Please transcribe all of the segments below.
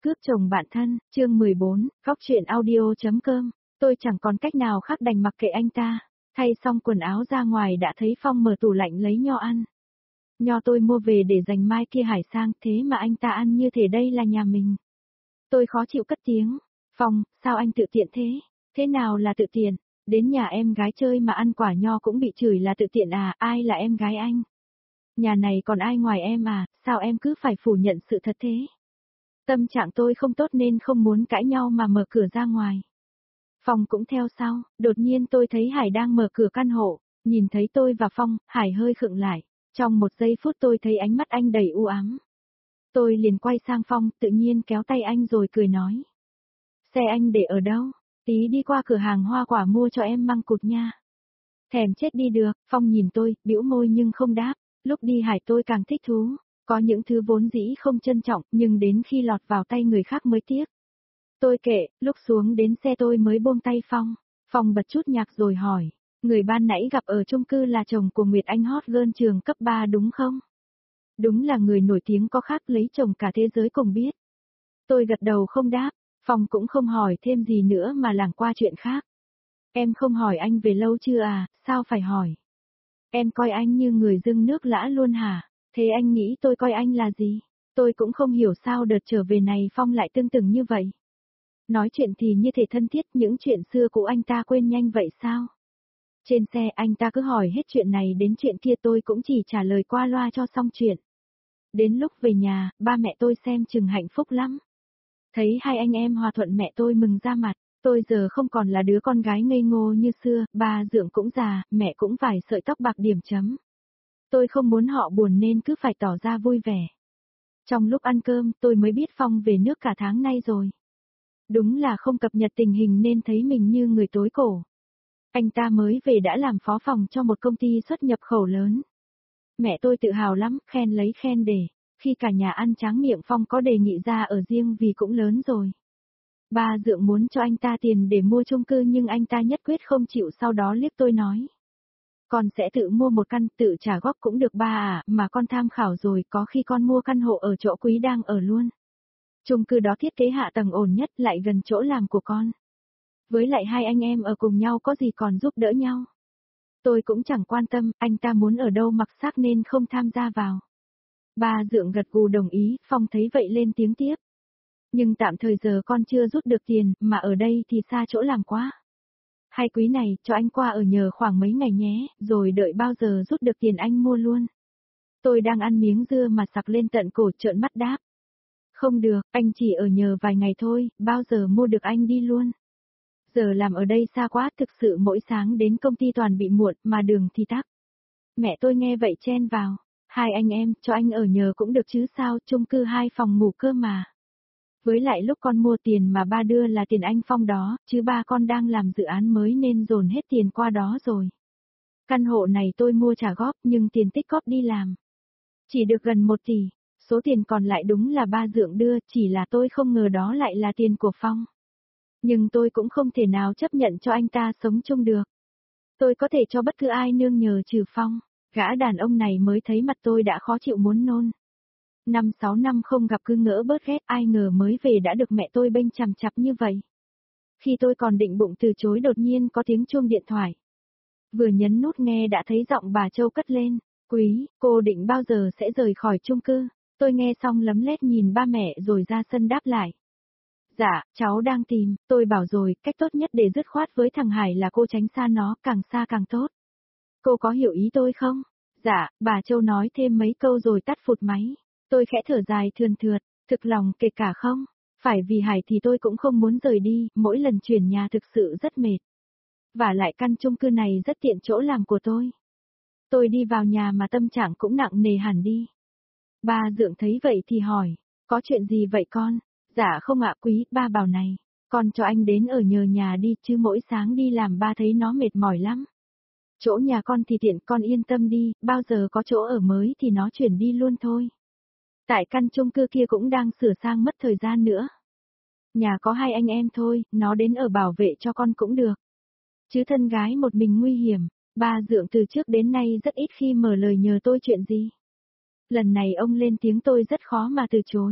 cướp chồng bạn thân, chương 14, góc truyện audio.com, tôi chẳng còn cách nào khác đành mặc kệ anh ta. Thay xong quần áo ra ngoài đã thấy Phong mở tủ lạnh lấy nho ăn. Nho tôi mua về để dành mai kia Hải sang, thế mà anh ta ăn như thể đây là nhà mình. Tôi khó chịu cất tiếng. Phong, sao anh tự tiện thế? Thế nào là tự tiện? Đến nhà em gái chơi mà ăn quả nho cũng bị chửi là tự tiện à? Ai là em gái anh? Nhà này còn ai ngoài em à? Sao em cứ phải phủ nhận sự thật thế? Tâm trạng tôi không tốt nên không muốn cãi nhau mà mở cửa ra ngoài. Phong cũng theo sau, đột nhiên tôi thấy Hải đang mở cửa căn hộ, nhìn thấy tôi và Phong, Hải hơi khựng lại. Trong một giây phút tôi thấy ánh mắt anh đầy u ám. Tôi liền quay sang Phong, tự nhiên kéo tay anh rồi cười nói. Xe anh để ở đâu? Tí đi qua cửa hàng hoa quả mua cho em măng cụt nha. Thèm chết đi được, Phong nhìn tôi, bĩu môi nhưng không đáp. Lúc đi Hải tôi càng thích thú. Có những thứ vốn dĩ không trân trọng, nhưng đến khi lọt vào tay người khác mới tiếc. Tôi kệ, lúc xuống đến xe tôi mới buông tay Phong. Phong bật chút nhạc rồi hỏi, người ban nãy gặp ở chung cư là chồng của Nguyệt Anh hot girl trường cấp 3 đúng không? Đúng là người nổi tiếng có khác lấy chồng cả thế giới cùng biết. Tôi gật đầu không đáp, Phong cũng không hỏi thêm gì nữa mà lảng qua chuyện khác. Em không hỏi anh về lâu chưa à, sao phải hỏi? Em coi anh như người dưng nước lã luôn hả? Thế anh nghĩ tôi coi anh là gì? Tôi cũng không hiểu sao đợt trở về này Phong lại tương tự như vậy. Nói chuyện thì như thể thân thiết, những chuyện xưa cũ anh ta quên nhanh vậy sao? Trên xe anh ta cứ hỏi hết chuyện này đến chuyện kia, tôi cũng chỉ trả lời qua loa cho xong chuyện. Đến lúc về nhà, ba mẹ tôi xem chừng hạnh phúc lắm. Thấy hai anh em hòa thuận mẹ tôi mừng ra mặt, tôi giờ không còn là đứa con gái ngây ngô như xưa, ba Dượng cũng già, mẹ cũng vài sợi tóc bạc điểm chấm. Tôi không muốn họ buồn nên cứ phải tỏ ra vui vẻ. Trong lúc ăn cơm tôi mới biết Phong về nước cả tháng nay rồi. Đúng là không cập nhật tình hình nên thấy mình như người tối cổ. Anh ta mới về đã làm phó phòng cho một công ty xuất nhập khẩu lớn. Mẹ tôi tự hào lắm, khen lấy khen để. Khi cả nhà ăn tráng miệng Phong có đề nghị ra ở riêng vì cũng lớn rồi. Ba Dượng muốn cho anh ta tiền để mua chung cư nhưng anh ta nhất quyết không chịu, sau đó liếc tôi nói. Con sẽ tự mua một căn, tự trả góp cũng được ba à, mà con tham khảo rồi, có khi con mua căn hộ ở chỗ Quý đang ở luôn. Chung cư đó thiết kế hạ tầng ổn nhất, lại gần chỗ làm của con. Với lại hai anh em ở cùng nhau có gì còn giúp đỡ nhau. Tôi cũng chẳng quan tâm, anh ta muốn ở đâu mặc xác nên không tham gia vào. Ba Dượng gật gù đồng ý, Phong thấy vậy lên tiếng tiếp. Nhưng tạm thời giờ con chưa rút được tiền, mà ở đây thì xa chỗ làm quá. Hay Quý này, cho anh qua ở nhờ khoảng mấy ngày nhé, rồi đợi bao giờ rút được tiền anh mua luôn. Tôi đang ăn miếng dưa mà sặc lên tận cổ, trợn mắt đáp. Không được, anh chỉ ở nhờ vài ngày thôi, bao giờ mua được anh đi luôn. Giờ làm ở đây xa quá, thực sự mỗi sáng đến công ty toàn bị muộn, mà đường thì tắc. Mẹ tôi nghe vậy chen vào. Hai anh em, cho anh ở nhờ cũng được chứ sao, chung cư 2 phòng ngủ cơ mà. Với lại lúc con mua tiền mà ba đưa là tiền anh Phong đó, chứ ba con đang làm dự án mới nên dồn hết tiền qua đó rồi. Căn hộ này tôi mua trả góp nhưng tiền tích góp đi làm. Chỉ được gần 1 tỷ, số tiền còn lại đúng là ba Dượng đưa, chỉ là tôi không ngờ đó lại là tiền của Phong. Nhưng tôi cũng không thể nào chấp nhận cho anh ta sống chung được. Tôi có thể cho bất cứ ai nương nhờ trừ Phong, gã đàn ông này mới thấy mặt tôi đã khó chịu muốn nôn. 5-6 năm không gặp cứ ngỡ bớt ghét, ai ngờ mới về đã được mẹ tôi bênh chằm chặp như vậy. Khi tôi còn định bụng từ chối đột nhiên có tiếng chuông điện thoại. Vừa nhấn nút nghe đã thấy giọng bà Châu cất lên. Quý, cô định bao giờ sẽ rời khỏi chung cư? Tôi nghe xong lấm lét nhìn ba mẹ rồi ra sân đáp lại. Dạ, cháu đang tìm, tôi bảo rồi, cách tốt nhất để dứt khoát với thằng Hải là cô tránh xa nó, càng xa càng tốt. Cô có hiểu ý tôi không? Dạ, bà Châu nói thêm mấy câu rồi tắt phụt máy. Tôi khẽ thở dài thườn thượt, thực lòng kể cả không? Phải vì Hải thì tôi cũng không muốn rời đi, mỗi lần chuyển nhà thực sự rất mệt. Và lại căn chung cư này rất tiện chỗ làm của tôi. Tôi đi vào nhà mà tâm trạng cũng nặng nề hẳn đi. Ba Dượng thấy vậy thì hỏi, có chuyện gì vậy con? Dạ không ạ Quý, ba bảo này, con cho anh đến ở nhờ nhà đi chứ mỗi sáng đi làm ba thấy nó mệt mỏi lắm. Chỗ nhà con thì tiện, con yên tâm đi, bao giờ có chỗ ở mới thì nó chuyển đi luôn thôi. Tại căn chung cư kia cũng đang sửa sang mất thời gian nữa. Nhà có hai anh em thôi, nó đến ở bảo vệ cho con cũng được. Chứ thân gái một mình nguy hiểm, ba Dượng từ trước đến nay rất ít khi mở lời nhờ tôi chuyện gì. Lần này ông lên tiếng tôi rất khó mà từ chối.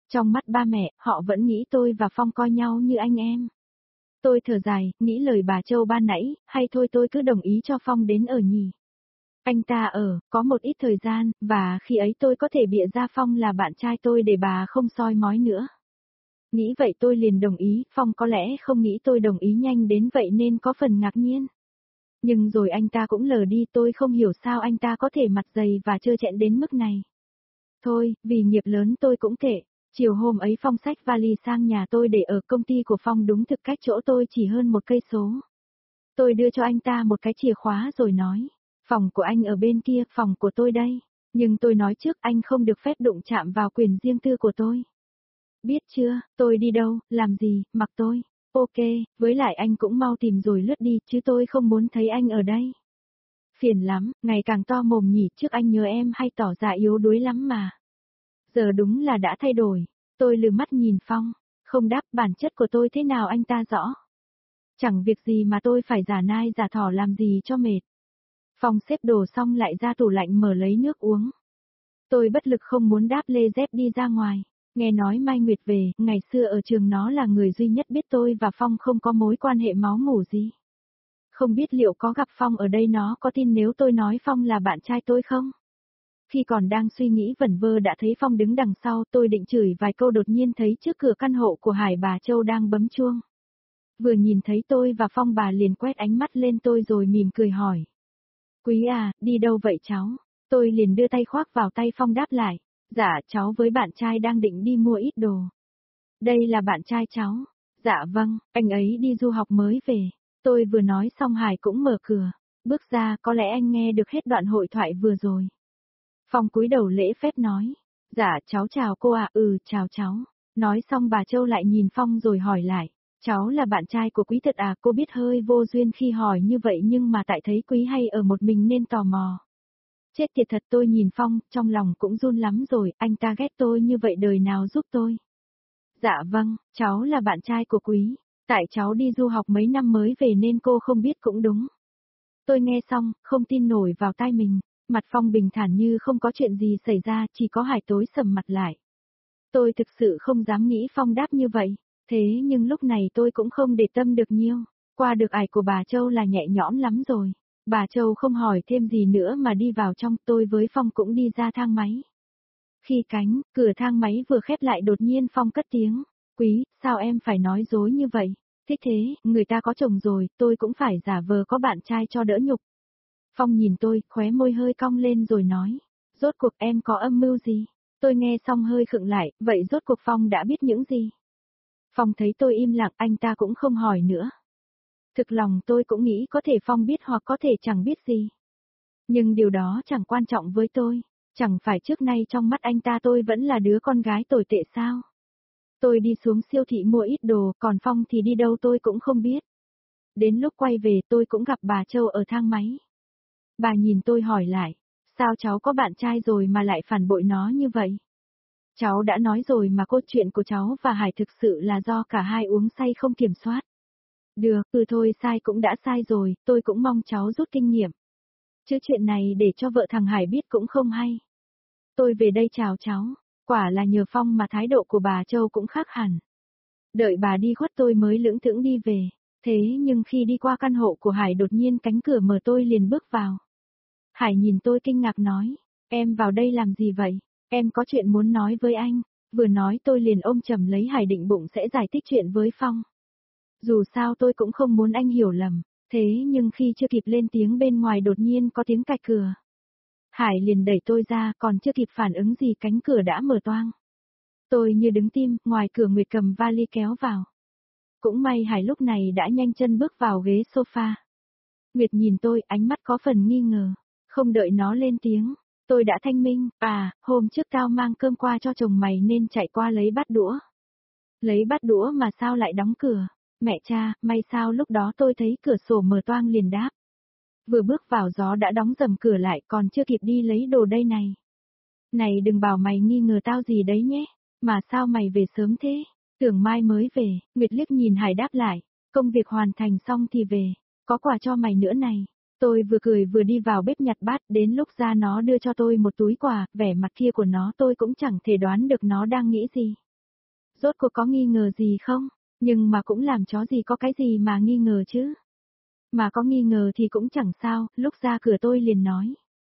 Trong mắt ba mẹ, họ vẫn nghĩ tôi và Phong coi nhau như anh em. Tôi thở dài, nghĩ lời bà Châu ban nãy, hay thôi tôi cứ đồng ý cho Phong đến ở nhỉ. Anh ta ở, có một ít thời gian, và khi ấy tôi có thể bịa ra Phong là bạn trai tôi để bà không soi mói nữa. Nghĩ vậy tôi liền đồng ý, Phong có lẽ không nghĩ tôi đồng ý nhanh đến vậy nên có phần ngạc nhiên. Nhưng rồi anh ta cũng lờ đi, tôi không hiểu sao anh ta có thể mặt dày và trơ trẽn đến mức này. Thôi, vì nghiệp lớn tôi cũng kệ. Chiều hôm ấy Phong xách vali sang nhà tôi để ở công ty của Phong đúng thực cách chỗ tôi chỉ hơn 1 cây số. Tôi đưa cho anh ta một cái chìa khóa rồi nói, phòng của anh ở bên kia, phòng của tôi đây. Nhưng tôi nói trước anh không được phép đụng chạm vào quyền riêng tư của tôi. Biết chưa, tôi đi đâu, làm gì, mặc tôi. Ok, với lại anh cũng mau tìm rồi lướt đi, chứ tôi không muốn thấy anh ở đây. Phiền lắm, ngày càng to mồm nhỉ, trước anh nhớ em hay tỏ ra yếu đuối lắm mà. Giờ đúng là đã thay đổi. Tôi lừ mắt nhìn Phong, không đáp bản chất của tôi thế nào anh ta rõ. Chẳng việc gì mà tôi phải giả nai giả thỏ làm gì cho mệt. Phong xếp đồ xong lại ra tủ lạnh mở lấy nước uống. Tôi bất lực không muốn đáp lê dép đi ra ngoài. Nghe nói Mai Nguyệt về, ngày xưa ở trường nó là người duy nhất biết tôi và Phong không có mối quan hệ máu mủ gì. Không biết liệu có gặp Phong ở đây nó có tin nếu tôi nói Phong là bạn trai tôi không? Khi còn đang suy nghĩ vẩn vơ đã thấy Phong đứng đằng sau, tôi định chửi vài câu đột nhiên thấy trước cửa căn hộ của Hải bà Châu đang bấm chuông. Vừa nhìn thấy tôi và Phong bà liền quét ánh mắt lên tôi rồi mỉm cười hỏi. Quý à, đi đâu vậy cháu? Tôi liền đưa tay khoác vào tay Phong đáp lại. Dạ, cháu với bạn trai đang định đi mua ít đồ. Đây là bạn trai cháu. Dạ vâng, anh ấy đi du học mới về. Tôi vừa nói xong Hải cũng mở cửa. Bước ra, có lẽ anh nghe được hết đoạn hội thoại vừa rồi. Phong cúi đầu lễ phép nói. Dạ, cháu chào cô ạ, chào cháu. Nói xong bà Châu lại nhìn Phong rồi hỏi lại. Cháu là bạn trai của Quý thật à, cô biết hơi vô duyên khi hỏi như vậy nhưng mà tại thấy Quý hay ở một mình nên tò mò. Chết tiệt thật, tôi nhìn Phong, trong lòng cũng run lắm rồi, anh ta ghét tôi như vậy đời nào giúp tôi. Dạ vâng, cháu là bạn trai của Quý, tại cháu đi du học mấy năm mới về nên cô không biết cũng đúng. Tôi nghe xong, không tin nổi vào tai mình, mặt Phong bình thản như không có chuyện gì xảy ra, chỉ có Hải tối sầm mặt lại. Tôi thực sự không dám nghĩ Phong đáp như vậy, thế nhưng lúc này tôi cũng không để tâm được nhiều, qua được ải của bà Châu là nhẹ nhõm lắm rồi. Bà Châu không hỏi thêm gì nữa mà đi vào trong, tôi với Phong cũng đi ra thang máy. Khi cửa thang máy vừa khép lại đột nhiên Phong cất tiếng. Quý, sao em phải nói dối như vậy? Thích thế, người ta có chồng rồi, tôi cũng phải giả vờ có bạn trai cho đỡ nhục. Phong nhìn tôi, khóe môi hơi cong lên rồi nói. Rốt cuộc em có âm mưu gì? Tôi nghe xong hơi khựng lại, vậy rốt cuộc Phong đã biết những gì? Phong thấy tôi im lặng, anh ta cũng không hỏi nữa. Thực lòng tôi cũng nghĩ có thể Phong biết hoặc có thể chẳng biết gì. Nhưng điều đó chẳng quan trọng với tôi, chẳng phải trước nay trong mắt anh ta tôi vẫn là đứa con gái tồi tệ sao. Tôi đi xuống siêu thị mua ít đồ, còn Phong thì đi đâu tôi cũng không biết. Đến lúc quay về tôi cũng gặp bà Châu ở thang máy. Bà nhìn tôi hỏi lại, sao cháu có bạn trai rồi mà lại phản bội nó như vậy? Cháu đã nói rồi mà câu chuyện của cháu và Hải thực sự là do cả hai uống say không kiểm soát. Được, thôi sai cũng đã sai rồi, tôi cũng mong cháu rút kinh nghiệm. Chứ chuyện này để cho vợ thằng Hải biết cũng không hay. Tôi về đây chào cháu, quả là nhờ Phong mà thái độ của bà Châu cũng khác hẳn. Đợi bà đi khuất tôi mới lững thững đi về, thế nhưng khi đi qua căn hộ của Hải đột nhiên cánh cửa mở tôi liền bước vào. Hải nhìn tôi kinh ngạc nói, em vào đây làm gì vậy? Em có chuyện muốn nói với anh. Vừa nói tôi liền ôm chầm lấy Hải định bụng sẽ giải thích chuyện với Phong. Dù sao tôi cũng không muốn anh hiểu lầm, thế nhưng khi chưa kịp lên tiếng bên ngoài đột nhiên có tiếng cạch cửa. Hải liền đẩy tôi ra, còn chưa kịp phản ứng gì cánh cửa đã mở toang. Tôi như đứng tim, ngoài cửa Nguyệt cầm vali kéo vào. Cũng may Hải lúc này đã nhanh chân bước vào ghế sofa. Nguyệt nhìn tôi, ánh mắt có phần nghi ngờ. Không đợi nó lên tiếng, tôi đã thanh minh, hôm trước tao mang cơm qua cho chồng mày nên chạy qua lấy bát đũa. Lấy bát đũa mà sao lại đóng cửa? Mẹ cha, may sao lúc đó tôi thấy cửa sổ mở toang liền đáp. Vừa bước vào gió đã đóng dầm cửa lại còn chưa kịp đi lấy đồ đây này. Này đừng bảo mày nghi ngờ tao gì đấy nhé, mà sao mày về sớm thế? Tưởng mai mới về, Nguyệt liếc nhìn Hải đáp lại, công việc hoàn thành xong thì về, có quà cho mày nữa này. Tôi vừa cười vừa đi vào bếp nhặt bát, đến lúc ra nó đưa cho tôi một túi quà, vẻ mặt kia của nó tôi cũng chẳng thể đoán được nó đang nghĩ gì. Rốt cuộc có nghi ngờ gì không? Nhưng mà cũng làm chó gì có cái gì mà nghi ngờ chứ? Mà có nghi ngờ thì cũng chẳng sao, lúc ra cửa tôi liền nói.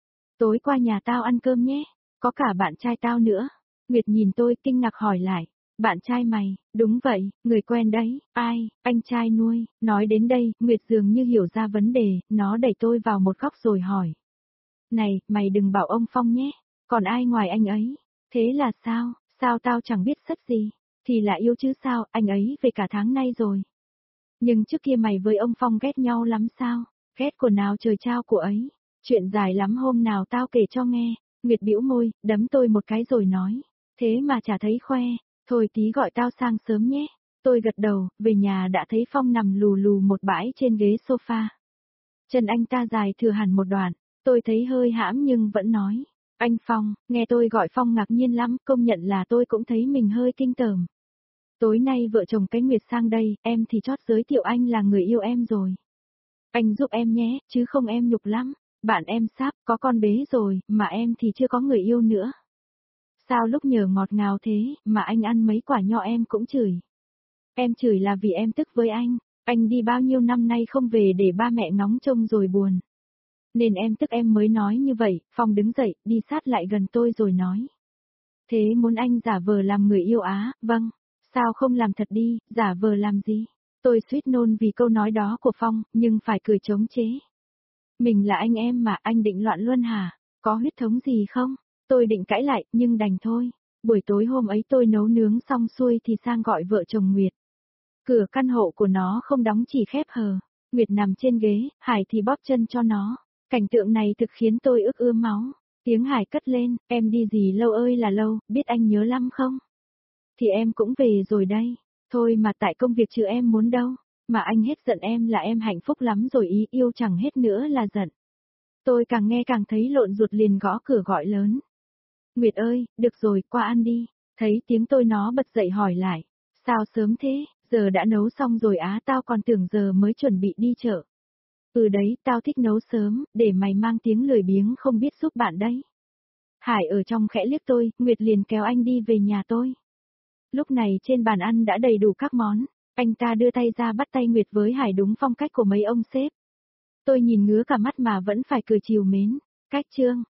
Tối qua nhà tao ăn cơm nhé, có cả bạn trai tao nữa. Nguyệt nhìn tôi kinh ngạc hỏi lại. Bạn trai mày, đúng vậy, người quen đấy, ai, anh trai nuôi. Nói đến đây, Nguyệt dường như hiểu ra vấn đề, nó đẩy tôi vào một góc rồi hỏi. Này, mày đừng bảo ông Phong nhé, còn ai ngoài anh ấy? Thế là sao, sao tao chẳng biết sất gì? Thì là yêu chứ sao, anh ấy về cả tháng nay rồi. Nhưng trước kia mày với ông Phong ghét nhau lắm sao? Ghét của nào trời trao của ấy. Chuyện dài lắm hôm nào tao kể cho nghe. Nguyệt bĩu môi, đấm tôi một cái rồi nói. Thế mà chả thấy khoe. Thôi tí gọi tao sang sớm nhé. Tôi gật đầu, về nhà đã thấy Phong nằm lù lù một bãi trên ghế sofa. Chân anh ta dài thừa hẳn một đoạn. Tôi thấy hơi hãm nhưng vẫn nói. Anh Phong, nghe tôi gọi Phong ngạc nhiên lắm, công nhận là tôi cũng thấy mình hơi kinh tởm. Tối nay vợ chồng cái Nguyệt sang đây, em thì chót giới thiệu anh là người yêu em rồi. Anh giúp em nhé, chứ không em nhục lắm. Bạn em sắp có con bế rồi, mà em thì chưa có người yêu nữa. Sao lúc nhờ ngọt ngào thế, mà anh ăn mấy quả nho em cũng chửi. Em chửi là vì em tức với anh đi bao nhiêu năm nay không về để ba mẹ ngóng trông rồi buồn. Nên em tức em mới nói như vậy, Phong đứng dậy, đi sát lại gần tôi rồi nói. Thế muốn anh giả vờ làm người yêu á, vâng. Sao không làm thật đi, giả vờ làm gì? Tôi suýt nôn vì câu nói đó của Phong, nhưng phải cười chống chế. Mình là anh em mà anh định loạn luôn hả? Có huyết thống gì không? Tôi định cãi lại, nhưng đành thôi. Buổi tối hôm ấy tôi nấu nướng xong xuôi thì sang gọi vợ chồng Nguyệt. Cửa căn hộ của nó không đóng chỉ khép hờ. Nguyệt nằm trên ghế, Hải thì bóp chân cho nó. Cảnh tượng này thực khiến tôi ức ưa máu. Tiếng Hải cất lên, em đi gì lâu ơi là lâu, biết anh nhớ lắm không? Thì em cũng về rồi đây. Thôi mà tại công việc chứ em muốn đâu. Mà anh hết giận em là em hạnh phúc lắm rồi ý yêu chẳng hết nữa là giận. Tôi càng nghe càng thấy lộn ruột liền gõ cửa gọi lớn. Nguyệt ơi, được rồi, qua ăn đi. Thấy tiếng tôi nó bật dậy hỏi lại. Sao sớm thế, giờ đã nấu xong rồi á tao còn tưởng giờ mới chuẩn bị đi chợ. Ừ đấy, tao thích nấu sớm, để mày mang tiếng lười biếng không biết giúp bạn đấy. Hải ở trong khẽ liếc tôi, Nguyệt liền kéo anh đi về nhà tôi. Lúc này trên bàn ăn đã đầy đủ các món, anh ta đưa tay ra bắt tay Nguyệt với Hải đúng phong cách của mấy ông sếp. Tôi nhìn ngứa cả mắt mà vẫn phải cười trìu mến. Cách chương